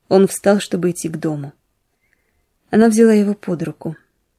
Он встал, чтобы идти к дому. Она взяла его под руку.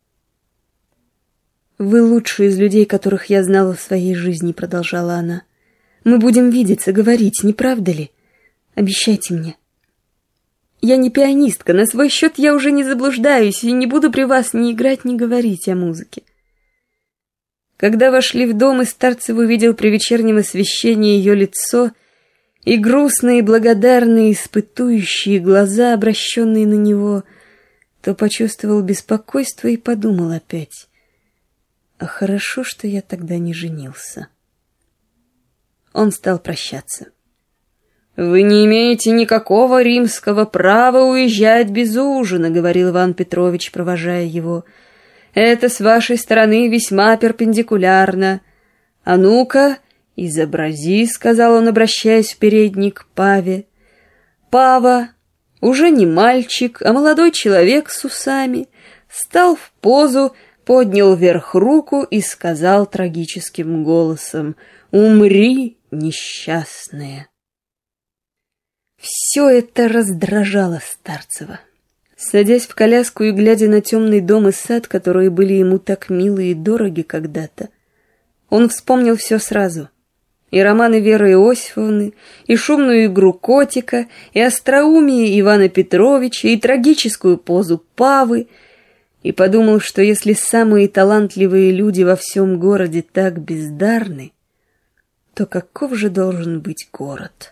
«Вы лучший из людей, которых я знала в своей жизни», — продолжала она. «Мы будем видеться, говорить, не правда ли? Обещайте мне. Я не пианистка, на свой счет я уже не заблуждаюсь и не буду при вас ни играть, ни говорить о музыке». Когда вошли в дом, и Старцев увидел при вечернем освещении ее лицо и грустные, благодарные, испытующие глаза, обращенные на него, то почувствовал беспокойство и подумал опять: а хорошо, что я тогда не женился. Он стал прощаться. «Вы не имеете никакого римского права уезжать без ужина», — говорил Иван Петрович, провожая его. «Это с вашей стороны весьма перпендикулярно. А ну-ка, изобрази», — сказал он, обращаясь в передний к Паве. Пава, уже не мальчик, а молодой человек с усами, стал в позу, поднял вверх руку и сказал трагическим голосом: «Умри, несчастная». Все это раздражало Старцева. Садясь в коляску и глядя на темный дом и сад, которые были ему так милы и дороги когда-то, он вспомнил все сразу. И романы Веры Иосифовны, и шумную игру котика, и остроумие Ивана Петровича, и трагическую позу Павы, и подумал, что если самые талантливые люди во всем городе так бездарны, то каков же должен быть город?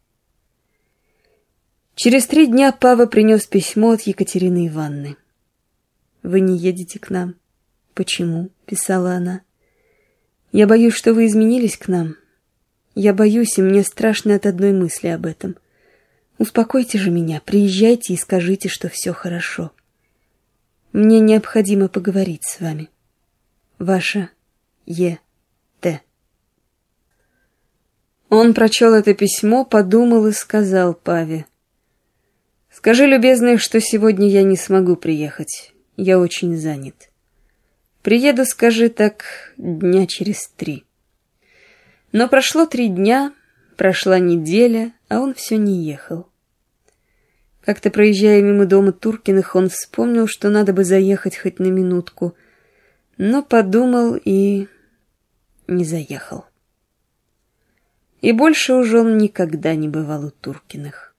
Через 3 дня Пава принес письмо от Екатерины Ивановны. «Вы не едете к нам?» «Почему?» — писала она. «Я боюсь, что вы изменились к нам. Я боюсь, и мне страшно от одной мысли об этом. Успокойте же меня, приезжайте и скажите, что все хорошо. Мне необходимо поговорить с вами. Ваша Е.Т.» Он прочел это письмо, подумал и сказал Паве: «Скажи, любезный, что сегодня я не смогу приехать. Я очень занят. Приеду, скажи так, дня через 3». Но прошло 3 дня, прошла неделя, а он все не ехал. Как-то проезжая мимо дома Туркиных, он вспомнил, что надо бы заехать хоть на минутку, но подумал и не заехал. И больше уже он никогда не бывал у Туркиных.